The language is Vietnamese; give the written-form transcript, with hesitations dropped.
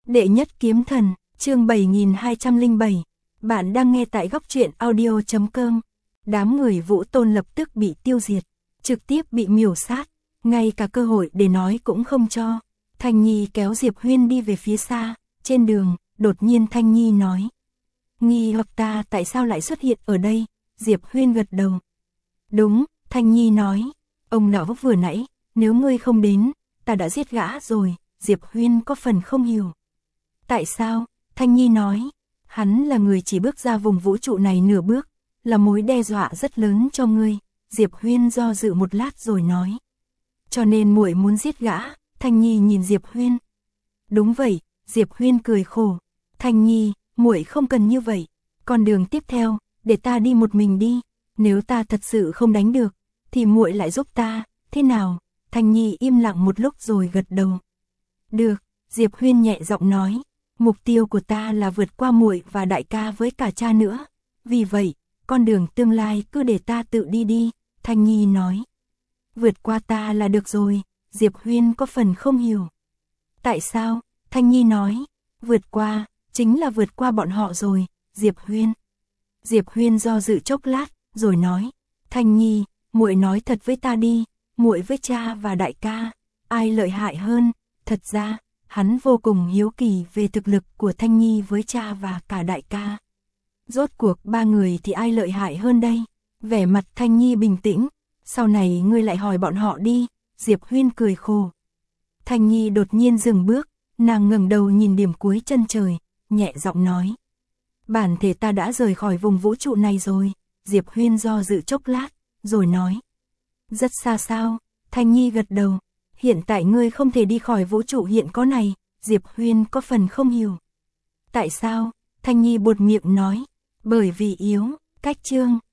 Đệ nhất kiếm thần, chương 7207. Bạn đang nghe tại góc truyện audio.com. Đám người Vũ Tôn lập tức bị tiêu diệt, trực tiếp bị miểu sát, ngay cả cơ hội để nói cũng không cho. Thanh Nhi kéo Diệp Huyên đi về phía xa, trên đường, đột nhiên Thanh Nhi nói. Nghi hoặc ta tại sao lại xuất hiện ở đây? Diệp Huyên gật đầu. Đúng, Thanh Nhi nói, ông lão vừa nãy, nếu ngươi không đến, ta đã giết gã rồi. Diệp Huyên có phần không hiểu. Tại sao? Thanh Nhi nói, hắn là người chỉ bước ra vùng vũ trụ này nửa bước, là mối đe dọa rất lớn cho ngươi. Diệp Huyên do dự một lát rồi nói. Cho nên muội muốn giết gã. Thanh Nhi nhìn Diệp Huyên. Đúng vậy, Diệp Huyên cười khổ. Thanh Nhi, muội không cần như vậy. Con đường tiếp theo, để ta đi một mình đi. Nếu ta thật sự không đánh được, thì muội lại giúp ta, thế nào? Thanh Nhi im lặng một lúc rồi gật đầu. Được, Diệp Huyên nhẹ giọng nói. Mục tiêu của ta là vượt qua muội và đại ca với cả cha nữa. Vì vậy, con đường tương lai cứ để ta tự đi đi. Thanh Nhi nói. Vượt qua ta là được rồi. Diệp Huyên có phần không hiểu. Tại sao? Thanh Nhi nói. Vượt qua, chính là vượt qua bọn họ rồi. Diệp Huyên do dự chốc lát, rồi nói. Thanh Nhi, muội nói thật với ta đi. Muội với cha và đại ca, ai lợi hại hơn? Thật ra, hắn vô cùng hiếu kỳ về thực lực của Thanh Nhi với cha và cả đại ca. Rốt cuộc ba người thì ai lợi hại hơn đây? Vẻ mặt Thanh Nhi bình tĩnh. Sau này ngươi lại hỏi bọn họ đi. Diệp Huyên cười khổ. Thanh Nhi đột nhiên dừng bước, nàng ngẩng đầu nhìn điểm cuối chân trời, nhẹ giọng nói. Bản thể ta đã rời khỏi vùng vũ trụ này rồi. Diệp Huyên do dự chốc lát, rồi nói. Rất xa sao? Thanh Nhi gật đầu. Hiện tại ngươi không thể đi khỏi vũ trụ hiện có này. Diệp Huyên có phần không hiểu. Tại sao? Thanh Nhi buột miệng nói. Bởi vì yếu. Cách chương